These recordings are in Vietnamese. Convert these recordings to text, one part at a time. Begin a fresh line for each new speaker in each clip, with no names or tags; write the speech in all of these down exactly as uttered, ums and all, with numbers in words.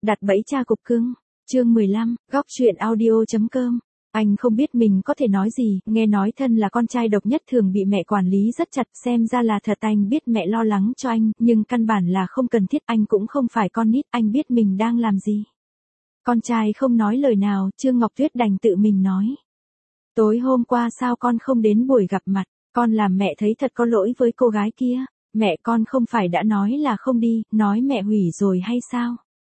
Đặt bẫy cha cục cưng. Chương mười lăm, góc truyện audio.com. Anh không biết mình có thể nói gì, nghe nói thân là con trai độc nhất thường bị mẹ quản lý rất chặt, xem ra là thật. Anh biết mẹ lo lắng cho anh, nhưng căn bản là không cần thiết, anh cũng không phải con nít, anh biết mình đang làm gì. Con trai không nói lời nào, Trương Ngọc Tuyết đành tự mình nói. Tối hôm qua sao con không đến buổi gặp mặt, con làm mẹ thấy thật có lỗi với cô gái kia. Mẹ con không phải đã nói là không đi, nói mẹ hủy rồi hay sao?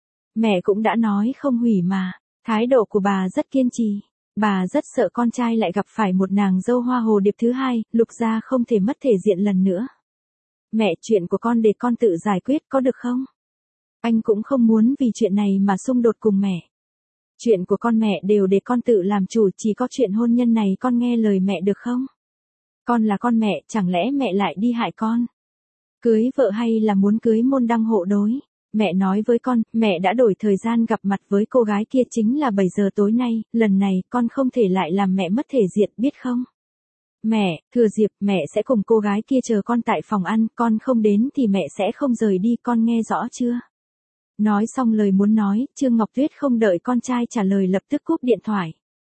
Mẹ cũng đã nói không hủy mà. Thái độ của bà rất kiên trì. Bà rất sợ con trai lại gặp phải một nàng dâu hoa hồ điệp thứ hai, Lục gia không thể mất thể diện lần nữa. Mẹ, chuyện của con để con tự giải quyết có được không? Anh cũng không muốn vì chuyện này mà xung đột cùng mẹ. Chuyện của con mẹ đều để con tự làm chủ, chỉ có chuyện hôn nhân này con nghe lời mẹ được không? Con là con mẹ, chẳng lẽ mẹ lại đi hại con? Cưới vợ hay là muốn cưới môn đăng hộ đối? Mẹ nói với con, mẹ đã đổi thời gian gặp mặt với cô gái kia chính là bảy giờ tối nay, lần này con không thể lại làm mẹ mất thể diện, biết không? Mẹ, Thừa Diệp, mẹ sẽ cùng cô gái kia chờ con tại phòng ăn, con không đến thì mẹ sẽ không rời đi, con nghe rõ chưa? Nói xong lời muốn nói, Trương Ngọc Tuyết không đợi con trai trả lời lập tức cúp điện thoại.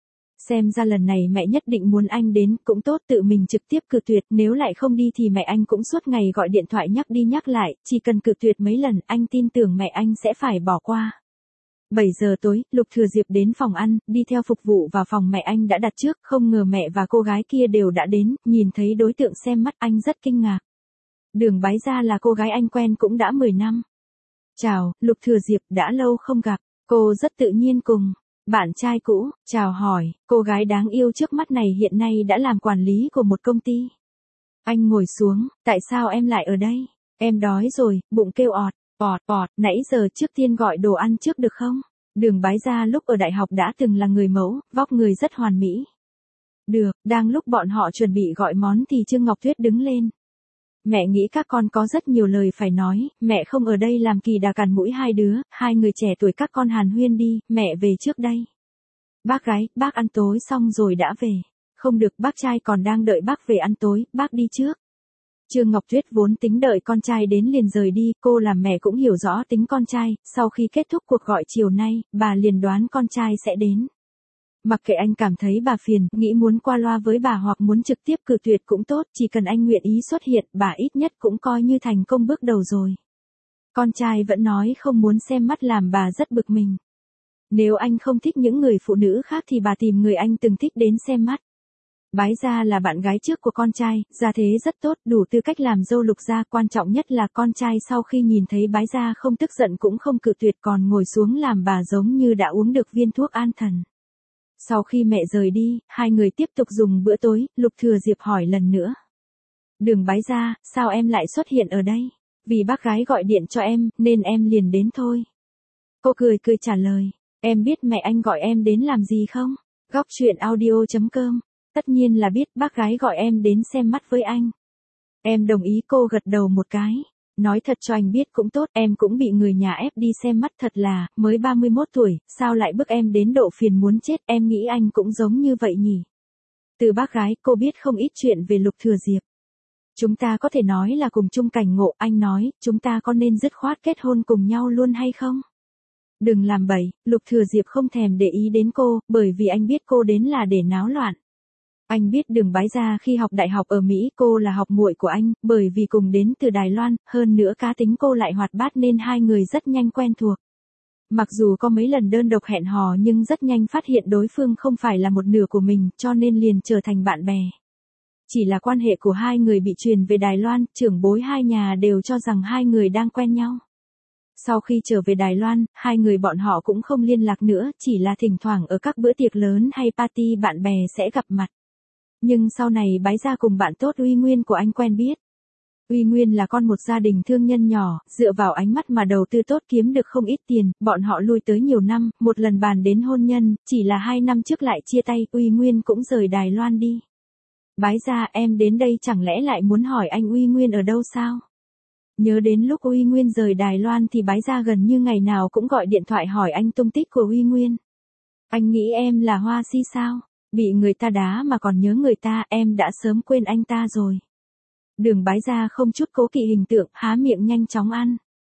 Xem ra lần này mẹ nhất định muốn anh đến, cũng tốt, tự mình trực tiếp cự tuyệt, nếu lại không đi thì mẹ anh cũng suốt ngày gọi điện thoại nhắc đi nhắc lại, chỉ cần cự tuyệt mấy lần, anh tin tưởng mẹ anh sẽ phải bỏ qua. bảy giờ tối, Lục Thừa Diệp đến phòng ăn, đi theo phục vụ vào phòng mẹ anh đã đặt trước, không ngờ mẹ và cô gái kia đều đã đến, nhìn thấy đối tượng xem mắt anh rất kinh ngạc. Đường Bái Gia là cô gái anh quen cũng đã mười năm. Chào, Lục Thừa Diệp, đã lâu không gặp, cô rất tự nhiên cùng bạn trai cũ, chào hỏi, cô gái đáng yêu trước mắt này hiện nay đã làm quản lý của một công ty. Anh ngồi xuống, tại sao em lại ở đây? Em đói rồi, bụng kêu ọt, ọt, ọt, nãy giờ trước tiên gọi đồ ăn trước được không? Đường Bái Gia lúc ở đại học đã từng là người mẫu, vóc người rất hoàn mỹ. Được, đang lúc bọn họ chuẩn bị gọi món thì Trương Ngọc Tuyết đứng lên. Mẹ nghĩ các con có rất nhiều lời phải nói, mẹ không ở đây làm kỳ đà cằn mũi hai đứa, hai người trẻ tuổi các con hàn huyên đi, mẹ về trước đây. Bác gái, bác ăn tối xong rồi đã về. Không được, bác trai còn đang đợi bác về ăn tối, bác đi trước. Trương Ngọc Tuyết vốn tính đợi con trai đến liền rời đi, cô làm mẹ cũng hiểu rõ tính con trai, sau khi kết thúc cuộc gọi chiều nay, bà liền đoán con trai sẽ đến. Mặc kệ anh cảm thấy bà phiền, nghĩ muốn qua loa với bà hoặc muốn trực tiếp cự tuyệt cũng tốt, chỉ cần anh nguyện ý xuất hiện, bà ít nhất cũng coi như thành công bước đầu rồi. Con trai vẫn nói không muốn xem mắt làm bà rất bực mình. Nếu anh không thích những người phụ nữ khác thì bà tìm người anh từng thích đến xem mắt. Bái Gia là bạn gái trước của con trai, gia thế rất tốt, đủ tư cách làm dâu Lục gia, quan trọng nhất là con trai sau khi nhìn thấy Bái Gia không tức giận cũng không cự tuyệt còn ngồi xuống làm bà giống như đã uống được viên thuốc an thần. Sau khi mẹ rời đi, hai người tiếp tục dùng bữa tối, Lục Thừa Diệp hỏi lần nữa. Đường Bái Gia, sao em lại xuất hiện ở đây? Vì bác gái gọi điện cho em, nên em liền đến thôi. Cô cười cười trả lời, em biết mẹ anh gọi em đến làm gì không? Góc truyện audio.com, tất nhiên là biết, bác gái gọi em đến xem mắt với anh. Em đồng ý, cô gật đầu một cái. Nói thật cho anh biết cũng tốt, em cũng bị người nhà ép đi xem mắt, thật là, mới ba mươi mốt tuổi, sao lại bức em đến độ phiền muốn chết, em nghĩ anh cũng giống như vậy nhỉ. Từ bác gái, cô biết không ít chuyện về Lục Thừa Diệp. Chúng ta có thể nói là cùng chung cảnh ngộ, anh nói, chúng ta có nên dứt khoát kết hôn cùng nhau luôn hay không? Đừng làm bậy, Lục Thừa Diệp không thèm để ý đến cô, bởi vì anh biết cô đến là để náo loạn. Anh biết Đường Bái Gia khi học đại học ở Mỹ, cô là học muội của anh, bởi vì cùng đến từ Đài Loan, hơn nữa cá tính cô lại hoạt bát nên hai người rất nhanh quen thuộc. Mặc dù có mấy lần đơn độc hẹn hò nhưng rất nhanh phát hiện đối phương không phải là một nửa của mình, cho nên liền trở thành bạn bè. Chỉ là quan hệ của hai người bị truyền về Đài Loan, trưởng bối hai nhà đều cho rằng hai người đang quen nhau. Sau khi trở về Đài Loan, hai người bọn họ cũng không liên lạc nữa, chỉ là thỉnh thoảng ở các bữa tiệc lớn hay party bạn bè sẽ gặp mặt. Nhưng sau này Bái Gia cùng bạn tốt Uy Nguyên của anh quen biết. Uy Nguyên là con một gia đình thương nhân nhỏ, dựa vào ánh mắt mà đầu tư tốt kiếm được không ít tiền, bọn họ lui tới nhiều năm, một lần bàn đến hôn nhân, chỉ là hai năm trước lại chia tay, Uy Nguyên cũng rời Đài Loan đi. Bái Gia, em đến đây chẳng lẽ lại muốn hỏi anh Uy Nguyên ở đâu sao? Nhớ đến lúc Uy Nguyên rời Đài Loan thì Bái Gia gần như ngày nào cũng gọi điện thoại hỏi anh tung tích của Uy Nguyên. Anh nghĩ em là hoa si sao? Bị người ta đá mà còn nhớ người ta, em đã sớm quên anh ta rồi. Đường Bái Gia không chút cố kỵ hình tượng, há miệng nhanh chóng ăn.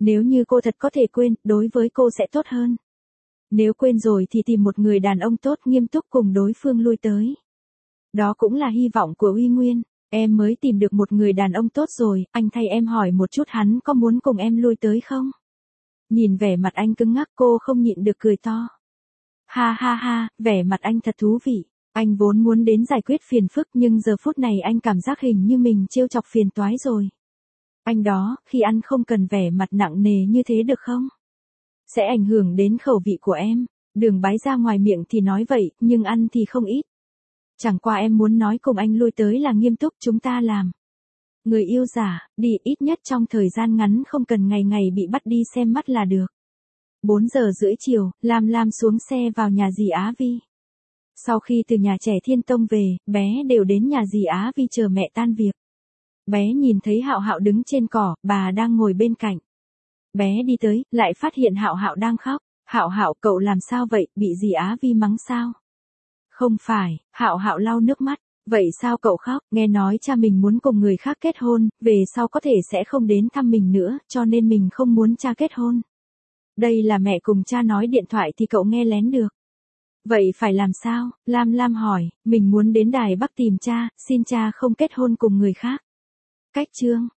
Nếu như cô thật có thể quên, đối với cô sẽ tốt hơn. Nếu quên rồi thì tìm một người đàn ông tốt nghiêm túc cùng đối phương lui tới. Đó cũng là hy vọng của Uy Nguyên. Em mới tìm được một người đàn ông tốt rồi, anh thay em hỏi một chút hắn có muốn cùng em lui tới không? Nhìn vẻ mặt anh cứng ngắc cô không nhịn được cười to. Ha ha ha, vẻ mặt anh thật thú vị. Anh vốn muốn đến giải quyết phiền phức nhưng giờ phút này anh cảm giác hình như mình trêu chọc phiền toái rồi. Anh đó, khi ăn không cần vẻ mặt nặng nề như thế được không? Sẽ ảnh hưởng đến khẩu vị của em. Đường Bái ra ngoài miệng thì nói vậy, nhưng ăn thì không ít. Chẳng qua em muốn nói cùng anh lui tới là nghiêm túc chúng ta làm. Người yêu giả, đi ít nhất trong thời gian ngắn không cần ngày ngày bị bắt đi xem mắt là được. bốn giờ rưỡi chiều, Lam Lam xuống xe vào nhà dì Á Vi. Sau khi từ nhà trẻ Thiên Tông về, bé đều đến nhà dì Á Vi chờ mẹ tan việc. Bé nhìn thấy Hạo Hạo đứng trên cỏ, bà đang ngồi bên cạnh. Bé đi tới, lại phát hiện Hạo Hạo đang khóc. Hạo Hạo, cậu làm sao vậy, bị dì Á Vi mắng sao? Không phải, Hạo Hạo lau nước mắt. Vậy sao cậu khóc? Nghe nói cha mình muốn cùng người khác kết hôn, về sau có thể sẽ không đến thăm mình nữa, cho nên mình không muốn cha kết hôn. Đây là mẹ cùng cha nói điện thoại thì cậu nghe lén được. Vậy phải làm sao? Lam Lam hỏi, mình muốn đến Đài Bắc tìm cha, xin cha không kết hôn cùng người khác. Cách chương